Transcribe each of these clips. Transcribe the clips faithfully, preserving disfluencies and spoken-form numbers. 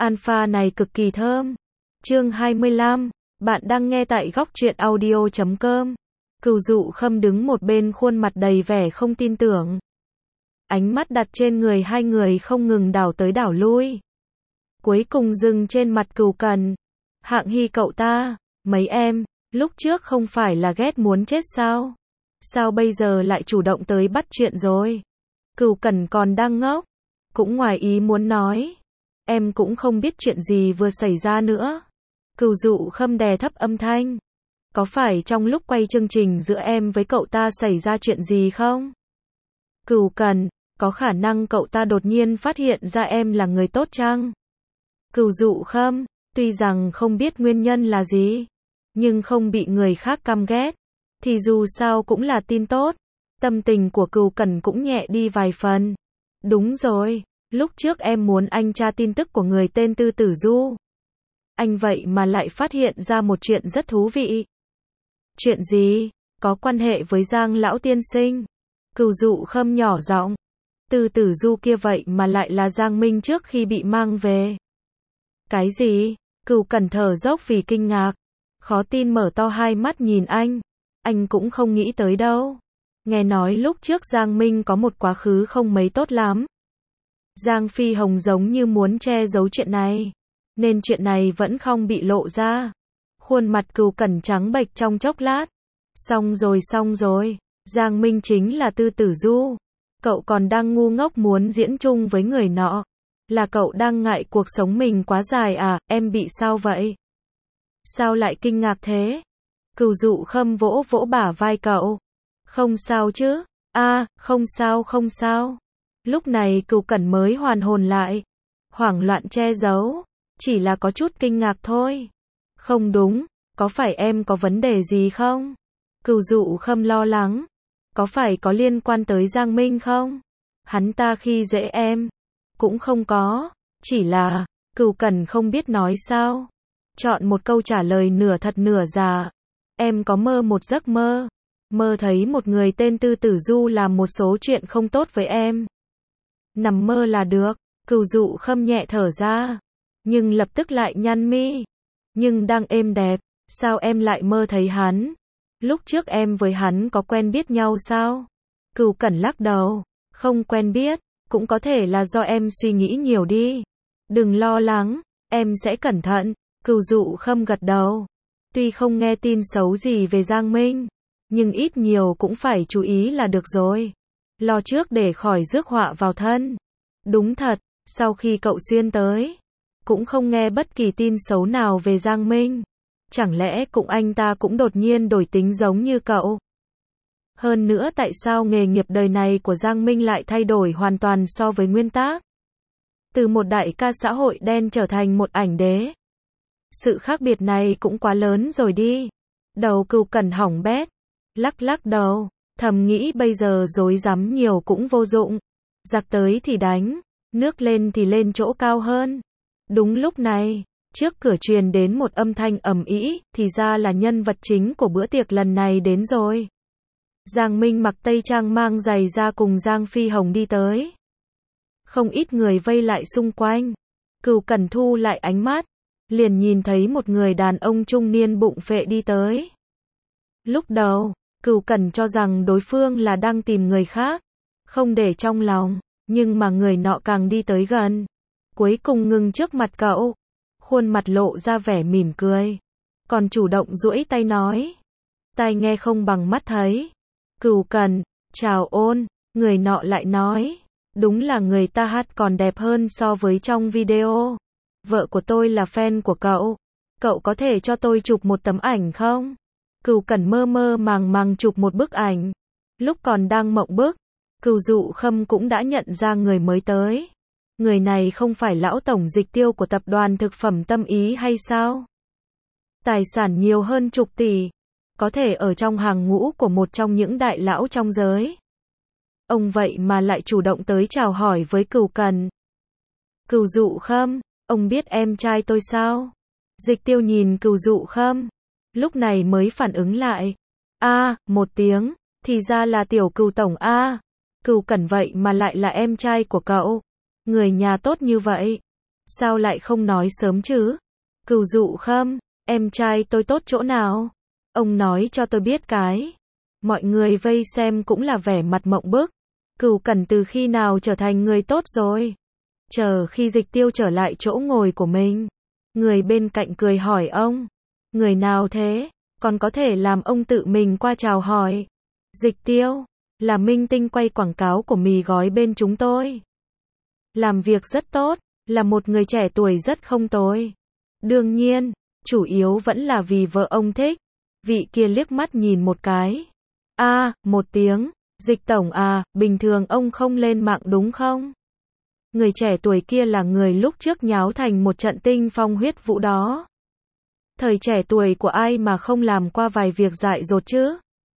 Alpha này cực kỳ thơm. Chương hai mươi lăm, bạn đang nghe tại góc truyện audio chấm com. Cửu Dụ Khâm đứng một bên, khuôn mặt đầy vẻ không tin tưởng. Ánh mắt đặt trên người hai người không ngừng đảo tới đảo lui. Cuối cùng dừng trên mặt Cửu Cẩn. Hạng Hy cậu ta, mấy em, lúc trước không phải là ghét muốn chết sao? Sao bây giờ lại chủ động tới bắt chuyện rồi? Cửu Cẩn còn đang ngốc, cũng ngoài ý muốn nói. Em cũng không biết chuyện gì vừa xảy ra nữa. Cửu Dụ Khâm đè thấp âm thanh. Có phải trong lúc quay chương trình giữa em với cậu ta xảy ra chuyện gì không? Cửu Cẩn, có khả năng cậu ta đột nhiên phát hiện ra em là người tốt chăng? Cửu Dụ Khâm, tuy rằng không biết nguyên nhân là gì, nhưng không bị người khác căm ghét, thì dù sao cũng là tin tốt. Tâm tình của Cửu Cẩn cũng nhẹ đi vài phần. Đúng rồi, lúc trước em muốn anh tra tin tức của người tên Tư Tử Du. Anh vậy mà lại phát hiện ra một chuyện rất thú vị. Chuyện gì? Có quan hệ với Giang lão tiên sinh? Cửu Dụ Khâm nhỏ giọng. Tư Tử Du kia vậy mà lại là Giang Minh trước khi bị mang về. Cái gì? Cửu Cẩn thở dốc vì kinh ngạc, khó tin mở to hai mắt nhìn anh. Anh cũng không nghĩ tới đâu. Nghe nói lúc trước Giang Minh có một quá khứ không mấy tốt lắm. Giang Phi Hồng giống như muốn che giấu chuyện này, nên chuyện này vẫn không bị lộ ra. Khuôn mặt Cửu Cẩn trắng bệch trong chốc lát. Xong rồi xong rồi, Giang Minh chính là Tư Tử Du. Cậu còn đang ngu ngốc muốn diễn chung với người nọ. Là cậu đang ngại cuộc sống mình quá dài à? Em bị sao vậy? Sao lại kinh ngạc thế? Cửu Dụ Khâm vỗ vỗ bả vai cậu. Không sao chứ? A, không sao không sao. Lúc này Cửu Cẩn mới hoàn hồn lại. Hoảng loạn che giấu. Chỉ là có chút kinh ngạc thôi. Không đúng, có phải em có vấn đề gì không? Cửu Dụ Khâm lo lắng. Có phải có liên quan tới Giang Minh không? Hắn ta khi dễ em. Cũng không có. Chỉ là, Cửu Cẩn không biết nói sao. Chọn một câu trả lời nửa thật nửa giả. Em có mơ một giấc mơ. Mơ thấy một người tên Tư Tử Du làm một số chuyện không tốt với em. Nằm mơ là được. Cửu Dụ Khâm nhẹ thở ra. Nhưng lập tức lại nhăn mi. Nhưng đang êm đẹp, sao em lại mơ thấy hắn? Lúc trước em với hắn có quen biết nhau sao? Cửu Cẩn lắc đầu. Không quen biết, cũng có thể là do em suy nghĩ nhiều đi. Đừng lo lắng, em sẽ cẩn thận. Cửu Dụ Khâm gật đầu. Tuy không nghe tin xấu gì về Giang Minh, nhưng ít nhiều cũng phải chú ý là được rồi. Lo trước để khỏi rước họa vào thân. Đúng thật, sau khi cậu xuyên tới, cũng không nghe bất kỳ tin xấu nào về Giang Minh. Chẳng lẽ cũng anh ta cũng đột nhiên đổi tính giống như cậu? Hơn nữa tại sao nghề nghiệp đời này của Giang Minh lại thay đổi hoàn toàn so với nguyên tác? Từ một đại ca xã hội đen trở thành một ảnh đế. Sự khác biệt này cũng quá lớn rồi đi. Đầu Cửu Cẩn hỏng bét. Lắc lắc đầu, thầm nghĩ bây giờ rối rắm nhiều cũng vô dụng. Giặc tới thì đánh, nước lên thì lên chỗ cao hơn. Đúng lúc này, trước cửa truyền đến một âm thanh ầm ĩ, thì ra là nhân vật chính của bữa tiệc lần này đến rồi. Giang Minh mặc tây trang mang giày da cùng Giang Phi Hồng đi tới. Không ít người vây lại xung quanh. Cửu Cẩn thu lại ánh mắt, liền nhìn thấy một người đàn ông trung niên bụng phệ đi tới. Lúc đầu, Cửu Cẩn cho rằng đối phương là đang tìm người khác, không để trong lòng, nhưng mà người nọ càng đi tới gần, cuối cùng ngừng trước mặt cậu, khuôn mặt lộ ra vẻ mỉm cười, còn chủ động duỗi tay nói. Tai nghe không bằng mắt thấy. Cửu Cẩn, chào ôn, người nọ lại nói. Đúng là người ta hát còn đẹp hơn so với trong video. Vợ của tôi là fan của cậu. Cậu có thể cho tôi chụp một tấm ảnh không? Cửu Cẩn mơ mơ màng màng chụp một bức ảnh. Lúc còn đang mộng bức, Cửu Dụ Khâm cũng đã nhận ra người mới tới. Người này không phải lão tổng dịch tiêu của tập đoàn thực phẩm Tâm Ý hay sao? Tài sản nhiều hơn chục tỷ. Có thể ở trong hàng ngũ của một trong những đại lão trong giới. Ông vậy mà lại chủ động tới chào hỏi với Cửu Cẩn. Cửu Dụ Khâm, ông biết em trai tôi sao? Dịch tiêu nhìn Cửu Dụ Khâm, lúc này mới phản ứng lại. A, à, một tiếng, thì ra là tiểu Cửu tổng a. À. Cửu Cẩn vậy mà lại là em trai của cậu. Người nhà tốt như vậy. Sao lại không nói sớm chứ? Cửu Dụ Khâm, em trai tôi tốt chỗ nào? Ông nói cho tôi biết cái. Mọi người vây xem cũng là vẻ mặt mộng bức. Cửu Cẩn từ khi nào trở thành người tốt rồi? Chờ khi Dịch Tiêu trở lại chỗ ngồi của mình, người bên cạnh cười hỏi ông, người nào thế? Còn có thể làm ông tự mình qua chào hỏi. Dịch Tiêu, là minh tinh quay quảng cáo của mì gói bên chúng tôi. Làm việc rất tốt, là một người trẻ tuổi rất không tồi. Đương nhiên, chủ yếu vẫn là vì vợ ông thích. Vị kia liếc mắt nhìn một cái. A, à, một tiếng, Dịch tổng à, bình thường ông không lên mạng đúng không? Người trẻ tuổi kia là người lúc trước nháo thành một trận tinh phong huyết vũ đó. Thời trẻ tuổi của ai mà không làm qua vài việc dại dột chứ?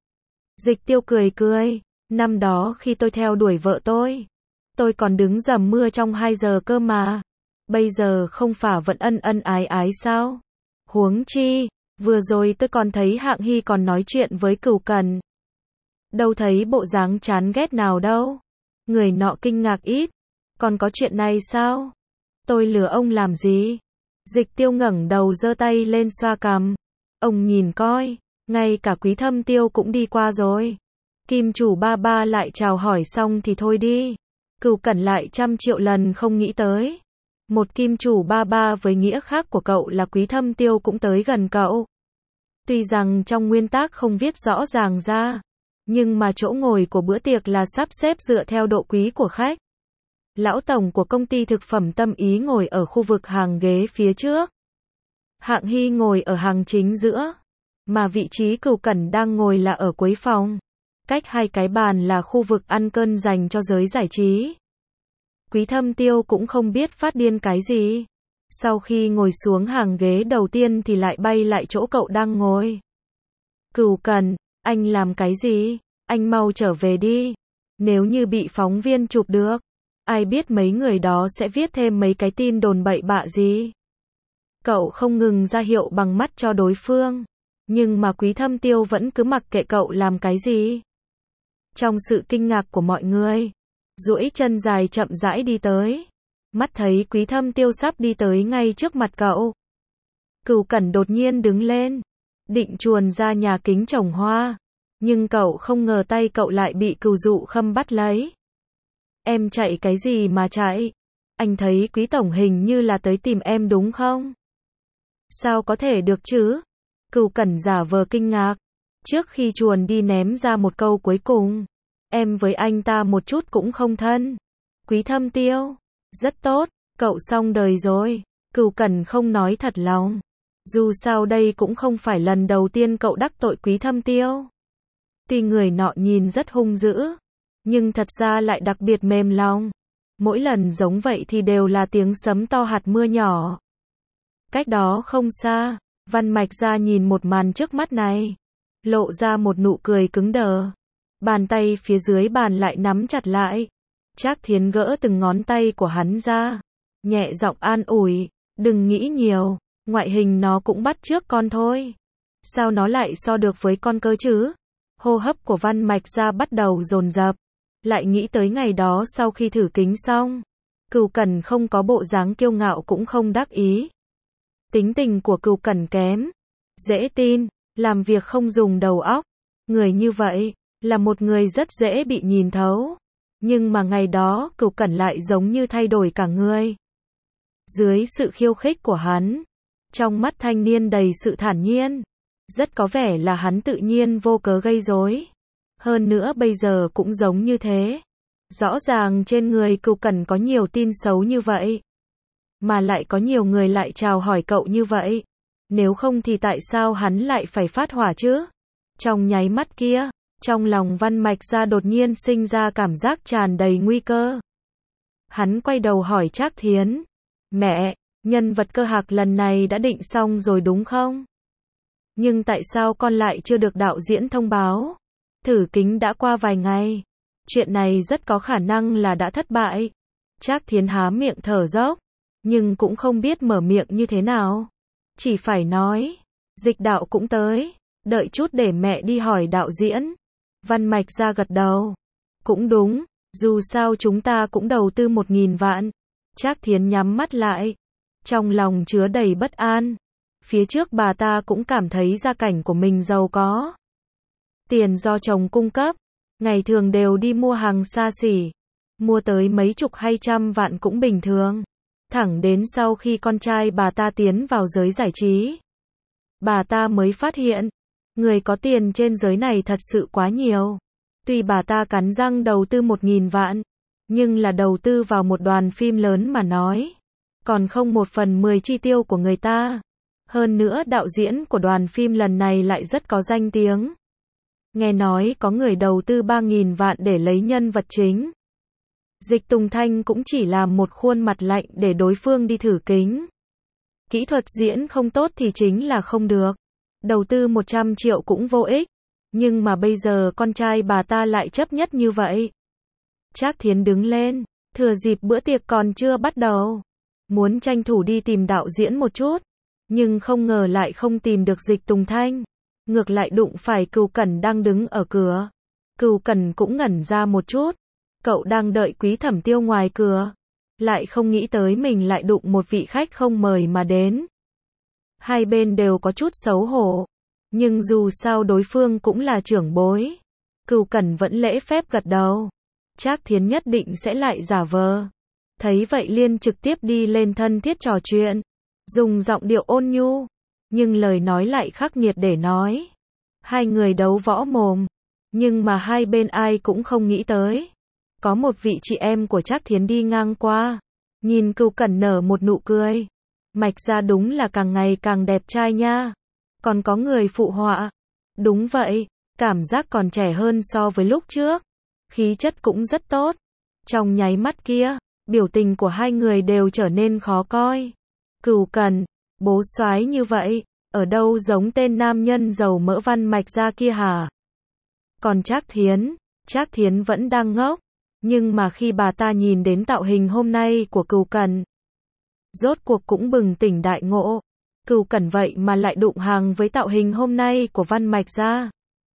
Dịch Tiêu cười cười, năm đó khi tôi theo đuổi vợ tôi, tôi còn đứng dầm mưa trong hai giờ cơ mà. Bây giờ không phải vẫn ân ân ái ái sao? Huống chi, vừa rồi tôi còn thấy Hạng Hy còn nói chuyện với Cửu Cẩn. Đâu thấy bộ dáng chán ghét nào đâu. Người nọ kinh ngạc ít. Còn có chuyện này sao? Tôi lừa ông làm gì? Dịch Tiêu ngẩng đầu giơ tay lên xoa cằm. Ông nhìn coi, ngay cả Quý Thâm Tiêu cũng đi qua rồi. Kim chủ ba ba lại chào hỏi xong thì thôi đi. Cửu Cẩn lại trăm triệu lần không nghĩ tới. Một kim chủ ba ba với nghĩa khác của cậu là Quý Thâm Tiêu cũng tới gần cậu. Tuy rằng trong nguyên tắc không viết rõ ràng ra, nhưng mà chỗ ngồi của bữa tiệc là sắp xếp dựa theo độ quý của khách. Lão tổng của công ty thực phẩm Tâm Ý ngồi ở khu vực hàng ghế phía trước. Hạng Hy ngồi ở hàng chính giữa, mà vị trí Cửu Cẩn đang ngồi là ở cuối phòng. Cách hai cái bàn là khu vực ăn cơm dành cho giới giải trí. Quý Thâm Tiêu cũng không biết phát điên cái gì. Sau khi ngồi xuống hàng ghế đầu tiên thì lại bay lại chỗ cậu đang ngồi. Cửu Cẩn, anh làm cái gì? Anh mau trở về đi. Nếu như bị phóng viên chụp được, ai biết mấy người đó sẽ viết thêm mấy cái tin đồn bậy bạ gì. Cậu không ngừng ra hiệu bằng mắt cho đối phương. Nhưng mà Quý Thâm Tiêu vẫn cứ mặc kệ cậu làm cái gì. Trong sự kinh ngạc của mọi người, duỗi chân dài chậm rãi đi tới. Mắt thấy Quý Thâm Tiêu sắp đi tới ngay trước mặt cậu. Cửu Cẩn đột nhiên đứng lên, định chuồn ra nhà kính trồng hoa. Nhưng cậu không ngờ tay cậu lại bị Cửu Dụ Khâm bắt lấy. Em chạy cái gì mà chạy? Anh thấy Quý tổng hình như là tới tìm em đúng không? Sao có thể được chứ? Cửu Cẩn giả vờ kinh ngạc. Trước khi chuồn đi ném ra một câu cuối cùng. Em với anh ta một chút cũng không thân. Quý Thâm Tiêu. Rất tốt, cậu xong đời rồi. Cửu Cẩn không nói thật lòng. Dù sao đây cũng không phải lần đầu tiên cậu đắc tội Quý Thâm Tiêu. Tuy người nọ nhìn rất hung dữ, nhưng thật ra lại đặc biệt mềm lòng. Mỗi lần giống vậy thì đều là tiếng sấm to hạt mưa nhỏ. Cách đó không xa, Văn Mạch Gia nhìn một màn trước mắt này, lộ ra một nụ cười cứng đờ. Bàn tay phía dưới bàn lại nắm chặt lại. Trác Thiến gỡ từng ngón tay của hắn ra, nhẹ giọng an ủi, đừng nghĩ nhiều, ngoại hình nó cũng bắt chước con thôi. Sao nó lại so được với con cơ chứ? Hô hấp của Văn Mạch Gia bắt đầu dồn dập, lại nghĩ tới ngày đó sau khi thử kính xong. Cửu Cẩn không có bộ dáng kiêu ngạo cũng không đắc ý. Tính tình của Cửu Cẩn kém, dễ tin, làm việc không dùng đầu óc. Người như vậy, là một người rất dễ bị nhìn thấu. Nhưng mà ngày đó, Cửu Cẩn lại giống như thay đổi cả người. Dưới sự khiêu khích của hắn, trong mắt thanh niên đầy sự thản nhiên, rất có vẻ là hắn tự nhiên vô cớ gây rối. Hơn nữa bây giờ cũng giống như thế. Rõ ràng trên người Cửu Cẩn có nhiều tin xấu như vậy, mà lại có nhiều người lại chào hỏi cậu như vậy. Nếu không thì tại sao hắn lại phải phát hỏa chứ? Trong nháy mắt kia, trong lòng Văn Mạch Gia đột nhiên sinh ra cảm giác tràn đầy nguy cơ. Hắn quay đầu hỏi Trác Thiến, mẹ, nhân vật cơ hạc lần này đã định xong rồi đúng không? Nhưng tại sao con lại chưa được đạo diễn thông báo? Thử kính đã qua vài ngày. Chuyện này rất có khả năng là đã thất bại. Trác Thiến há miệng thở dốc, nhưng cũng không biết mở miệng như thế nào. Chỉ phải nói, Dịch đạo cũng tới, đợi chút để mẹ đi hỏi đạo diễn. Văn Mạch Gia gật đầu. Cũng đúng, dù sao chúng ta cũng đầu tư một nghìn vạn. Trác Thiến nhắm mắt lại, trong lòng chứa đầy bất an. Phía trước bà ta cũng cảm thấy gia cảnh của mình giàu có. Tiền do chồng cung cấp, ngày thường đều đi mua hàng xa xỉ, mua tới mấy chục hay trăm vạn cũng bình thường. Thẳng đến sau khi con trai bà ta tiến vào giới giải trí, bà ta mới phát hiện, người có tiền trên giới này thật sự quá nhiều. Tuy bà ta cắn răng đầu tư một nghìn vạn, nhưng là đầu tư vào một đoàn phim lớn mà nói, còn không một phần mười chi tiêu của người ta. Hơn nữa đạo diễn của đoàn phim lần này lại rất có danh tiếng. Nghe nói có người đầu tư ba nghìn vạn để lấy nhân vật chính. Dịch Tùng Thanh cũng chỉ làm một khuôn mặt lạnh để đối phương đi thử kính. Kỹ thuật diễn không tốt thì chính là không được. Đầu tư một trăm triệu cũng vô ích. Nhưng mà bây giờ con trai bà ta lại chấp nhất như vậy. Trác Thiến đứng lên, thừa dịp bữa tiệc còn chưa bắt đầu, muốn tranh thủ đi tìm đạo diễn một chút, nhưng không ngờ lại không tìm được Dịch Tùng Thanh, ngược lại đụng phải Cửu Cẩn đang đứng ở cửa. Cửu Cẩn cũng ngẩn ra một chút, cậu đang đợi Quý Thẩm Tiêu ngoài cửa, lại không nghĩ tới mình lại đụng một vị khách không mời mà đến. Hai bên đều có chút xấu hổ, nhưng dù sao đối phương cũng là trưởng bối. Cửu Cẩn vẫn lễ phép gật đầu. Trác Thiến nhất định sẽ lại giả vờ. Thấy vậy liền trực tiếp đi lên thân thiết trò chuyện, dùng giọng điệu ôn nhu, nhưng lời nói lại khắc nghiệt để nói. Hai người đấu võ mồm, nhưng mà hai bên ai cũng không nghĩ tới. Có một vị chị em của Trác Thiến đi ngang qua, nhìn Cửu Cẩn nở một nụ cười. Mạch Gia đúng là càng ngày càng đẹp trai nha. Còn có người phụ họa. Đúng vậy, cảm giác còn trẻ hơn so với lúc trước. Khí chất cũng rất tốt. Trong nháy mắt kia, biểu tình của hai người đều trở nên khó coi. Cửu Cẩn, bố soái như vậy, ở đâu giống tên nam nhân giàu mỡ Văn Mạch Gia kia hả? Còn Trác Thiến, Trác Thiến vẫn đang ngốc, nhưng mà khi bà ta nhìn đến tạo hình hôm nay của Cửu Cẩn, rốt cuộc cũng bừng tỉnh đại ngộ. Cửu Cẩn vậy mà lại đụng hàng với tạo hình hôm nay của Văn Mạch Gia.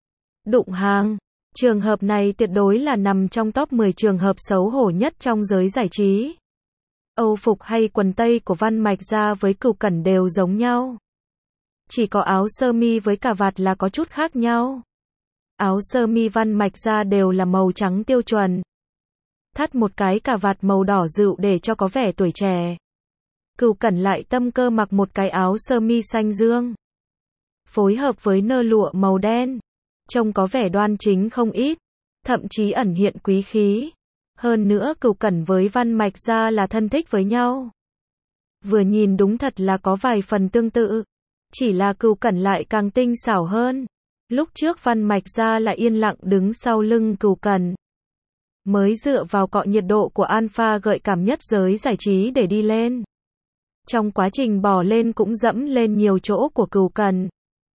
Đụng hàng, trường hợp này tuyệt đối là nằm trong top mười trường hợp xấu hổ nhất trong giới giải trí. Âu phục hay quần tây của Văn Mạch Gia với Cửu Cẩn đều giống nhau. Chỉ có áo sơ mi với cà vạt là có chút khác nhau. Áo sơ mi Văn Mạch Gia đều là màu trắng tiêu chuẩn. Thắt một cái cà vạt màu đỏ dịu để cho có vẻ tuổi trẻ. Cửu Cẩn lại tâm cơ mặc một cái áo sơ mi xanh dương, phối hợp với nơ lụa màu đen, trông có vẻ đoan chính không ít, thậm chí ẩn hiện quý khí. Hơn nữa Cửu Cẩn với Văn Mạch Gia là thân thích với nhau. Vừa nhìn đúng thật là có vài phần tương tự, chỉ là Cửu Cẩn lại càng tinh xảo hơn. Lúc trước Văn Mạch Gia là yên lặng đứng sau lưng Cửu Cẩn, mới dựa vào cọ nhiệt độ của alpha gợi cảm nhất giới giải trí để đi lên. Trong quá trình bò lên cũng dẫm lên nhiều chỗ của Cửu Cẩn.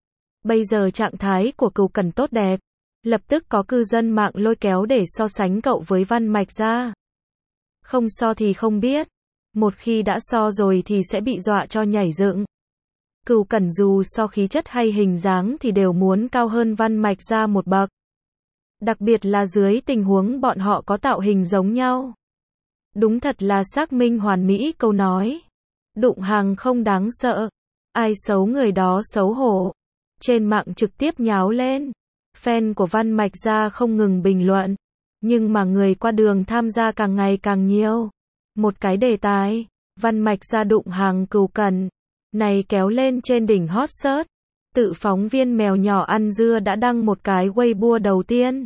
Bây giờ trạng thái của Cửu Cẩn tốt đẹp, lập tức có cư dân mạng lôi kéo để so sánh cậu với Văn Mạch Gia. Không so thì không biết, một khi đã so rồi thì sẽ bị dọa cho nhảy dựng. Cửu Cẩn dù so khí chất hay hình dáng thì đều muốn cao hơn Văn Mạch Gia một bậc. Đặc biệt là dưới tình huống bọn họ có tạo hình giống nhau. Đúng thật là xác minh hoàn mỹ câu nói. Đụng hàng không đáng sợ, ai xấu người đó xấu hổ. Trên mạng trực tiếp nháo lên. Fan của Văn Mạch Gia không ngừng bình luận, nhưng mà người qua đường tham gia càng ngày càng nhiều. Một cái đề tài, Văn Mạch Gia đụng hàng Cửu Cẩn, này kéo lên trên đỉnh hot search. Tự phóng viên mèo nhỏ ăn dưa đã đăng một cái Weibo đầu tiên.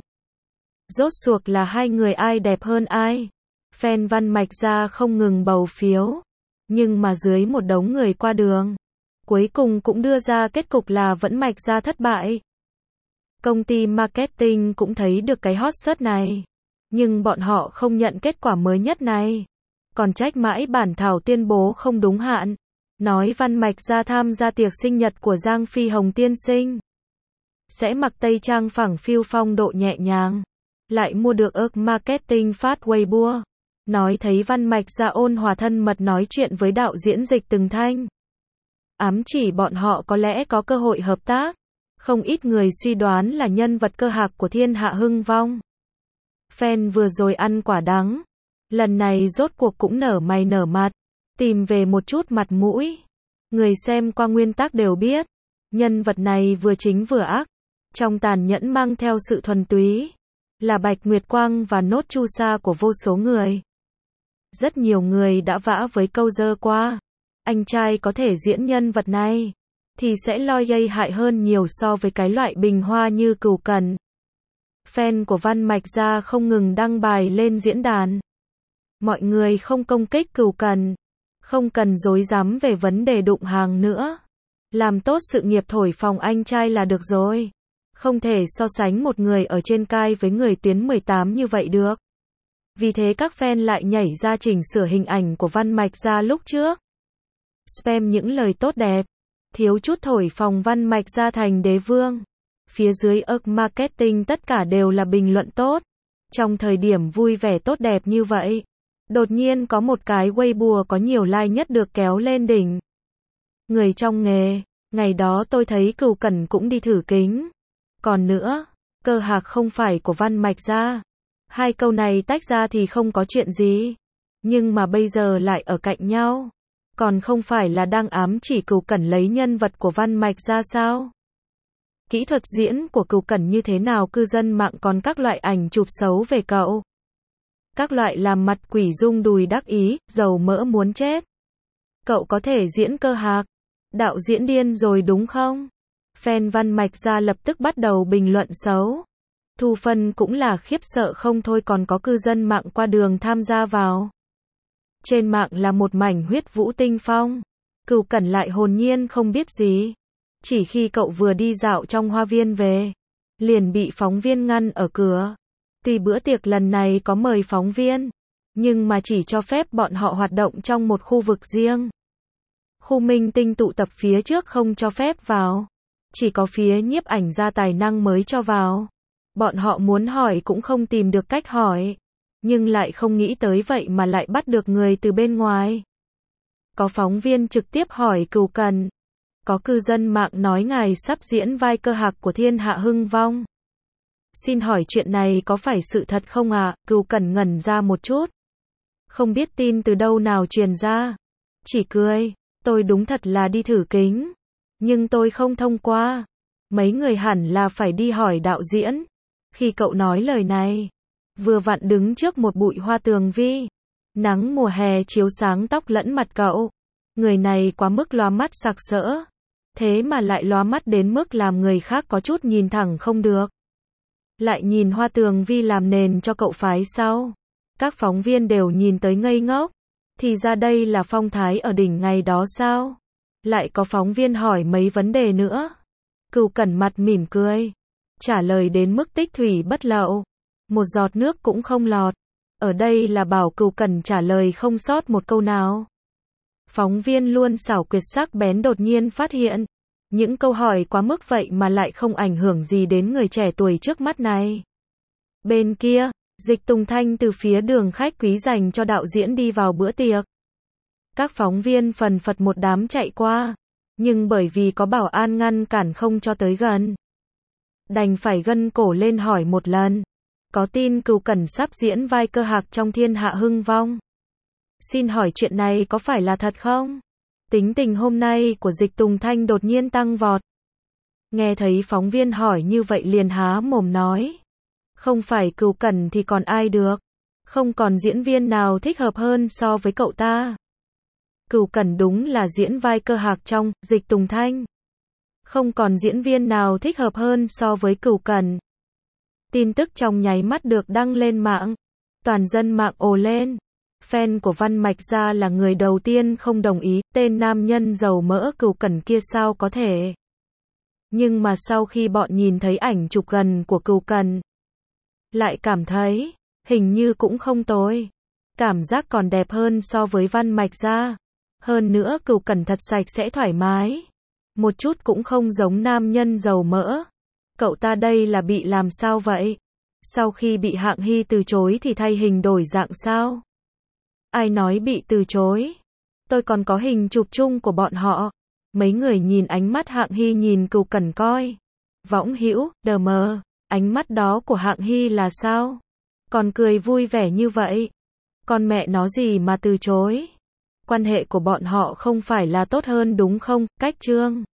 Rốt cuộc là hai người ai đẹp hơn ai. Fan Văn Mạch Gia không ngừng bầu phiếu, nhưng mà dưới một đống người qua đường, cuối cùng cũng đưa ra kết cục là vẫn Mạch Gia thất bại. Công ty marketing cũng thấy được cái hot search này, nhưng bọn họ không nhận kết quả mới nhất này. Còn trách mãi bản thảo tuyên bố không đúng hạn, nói Văn Mạch Gia tham gia tiệc sinh nhật của Giang Phi Hồng tiên sinh, sẽ mặc tây trang phẳng phiu phong độ nhẹ nhàng. Lại mua được ước marketing phát Weibo, nói thấy Văn Mạch Gia ôn hòa thân mật nói chuyện với đạo diễn Dịch Tùng Thanh, ám chỉ bọn họ có lẽ có cơ hội hợp tác. Không ít người suy đoán là nhân vật cơ hạc của thiên hạ hưng vong. Fan vừa rồi ăn quả đắng, Lần này rốt cuộc cũng nở mày nở mặt, tìm về một chút mặt mũi. Người xem qua nguyên tắc đều biết, nhân vật này vừa chính vừa ác, trong tàn nhẫn mang theo sự thuần túy, là Bạch Nguyệt Quang và nốt chu sa của vô số người. Rất nhiều người đã vã với câu dơ qua, anh trai có thể diễn nhân vật này, thì sẽ lo gây hại hơn nhiều so với cái loại bình hoa như Cửu Cẩn. Fan của Văn Mạch Gia không ngừng đăng bài lên diễn đàn. Mọi người không công kích Cửu Cẩn, không cần rối rắm về vấn đề đụng hàng nữa. Làm tốt sự nghiệp thổi phồng anh trai là được rồi. Không thể so sánh một người ở trên cai với người tuyến mười tám như vậy được. Vì thế các fan lại nhảy ra chỉnh sửa hình ảnh của Văn Mạch Gia lúc trước. Spam những lời tốt đẹp, thiếu chút thổi phồng Văn Mạch Gia thành đế vương. Phía dưới ức marketing tất cả đều là bình luận tốt. Trong thời điểm vui vẻ tốt đẹp như vậy, đột nhiên có một cái Weibo có nhiều like nhất được kéo lên đỉnh. Người trong nghề, ngày đó tôi thấy Cửu Cẩn cũng đi thử kính. Còn nữa, cơ hạc không phải của Văn Mạch Gia. Hai câu này tách ra thì không có chuyện gì. Nhưng mà bây giờ lại ở cạnh nhau. Còn không phải là đang ám chỉ Cửu Cẩn lấy nhân vật của Văn Mạch Gia sao? Kỹ thuật diễn của Cửu Cẩn như thế nào cư dân mạng còn các loại ảnh chụp xấu về cậu. Các loại làm mặt quỷ rung đùi đắc ý, dầu mỡ muốn chết. Cậu có thể diễn cơ hạc. Đạo diễn điên rồi đúng không? Fan Văn Mạch Gia lập tức bắt đầu bình luận xấu. Thu Phân cũng là khiếp sợ không thôi, còn có cư dân mạng qua đường tham gia vào. Trên mạng là một mảnh huyết vũ tinh phong. Cửu Cẩn lại hồn nhiên không biết gì. Chỉ khi cậu vừa đi dạo trong hoa viên về, liền bị phóng viên ngăn ở cửa. Tuy bữa tiệc lần này có mời phóng viên, nhưng mà chỉ cho phép bọn họ hoạt động trong một khu vực riêng. Khu minh tinh tụ tập phía trước không cho phép vào. Chỉ có phía nhiếp ảnh gia tài năng mới cho vào. Bọn họ muốn hỏi cũng không tìm được cách hỏi. Nhưng lại không nghĩ tới vậy mà lại bắt được người từ bên ngoài. Có phóng viên trực tiếp hỏi Cửu Cẩn. Có cư dân mạng nói ngài sắp diễn vai cơ hạc của Thiên Hạ Hưng Vong. Xin hỏi chuyện này có phải sự thật không ạ? À? Cửu Cẩn ngẩn ra một chút. Không biết tin từ đâu nào truyền ra. Chỉ cười, tôi đúng thật là đi thử kính. Nhưng tôi không thông qua. Mấy người hẳn là phải đi hỏi đạo diễn. Khi cậu nói lời này, vừa vặn đứng trước một bụi hoa tường vi. Nắng mùa hè chiếu sáng tóc lẫn mặt cậu. Người này quá mức lóa mắt sặc sỡ. Thế mà lại lóa mắt đến mức làm người khác có chút nhìn thẳng không được. Lại nhìn hoa tường vi làm nền cho cậu phái sau. Các phóng viên đều nhìn tới ngây ngốc. Thì ra đây là phong thái ở đỉnh ngày đó sao? Lại có phóng viên hỏi mấy vấn đề nữa. Cửu Cẩn mặt mỉm cười. Trả lời đến mức tích thủy bất lậu. Một giọt nước cũng không lọt. Ở đây là bảo Cửu Cẩn trả lời không sót một câu nào. Phóng viên luôn xảo quyệt sắc bén đột nhiên phát hiện. Những câu hỏi quá mức vậy mà lại không ảnh hưởng gì đến người trẻ tuổi trước mắt này. Bên kia, Dịch Tùng Thanh từ phía đường khách quý dành cho đạo diễn đi vào bữa tiệc. Các phóng viên phần phật một đám chạy qua. Nhưng bởi vì có bảo an ngăn cản không cho tới gần. Đành phải gân cổ lên hỏi một lần. Có tin Cửu Cẩn sắp diễn vai cơ hạc trong Thiên Hạ Hưng Vong? Xin hỏi chuyện này có phải là thật không? Tính tình hôm nay của Dịch Tùng Thanh đột nhiên tăng vọt. Nghe thấy phóng viên hỏi như vậy liền há mồm nói. Không phải Cửu Cẩn thì còn ai được. Không còn diễn viên nào thích hợp hơn so với cậu ta. Cửu Cẩn đúng là diễn vai cơ hạc trong Dịch Tùng Thanh. Không còn diễn viên nào thích hợp hơn so với Cửu Cẩn. Tin tức trong nháy mắt được đăng lên mạng. Toàn dân mạng ồ lên. Fan của Văn Mạch Gia là người đầu tiên không đồng ý, tên nam nhân dầu mỡ Cửu Cẩn kia sao có thể. Nhưng mà sau khi bọn nhìn thấy ảnh chụp gần của Cửu Cẩn, lại cảm thấy, hình như cũng không tồi. Cảm giác còn đẹp hơn so với Văn Mạch Gia. Hơn nữa Cửu Cẩn thật sạch sẽ thoải mái. Một chút cũng không giống nam nhân dầu mỡ. Cậu ta đây là bị làm sao vậy? Sau khi bị Hạng Hy từ chối thì thay hình đổi dạng sao? Ai nói bị từ chối? Tôi còn có hình chụp chung của bọn họ. Mấy người nhìn ánh mắt Hạng Hy nhìn Cửu Cẩn coi. Võng hữu, đờ mờ. Ánh mắt đó của Hạng Hy là sao? Còn cười vui vẻ như vậy. Con mẹ nó gì mà từ chối. Quan hệ của bọn họ không phải là tốt hơn đúng không, Cách Trương?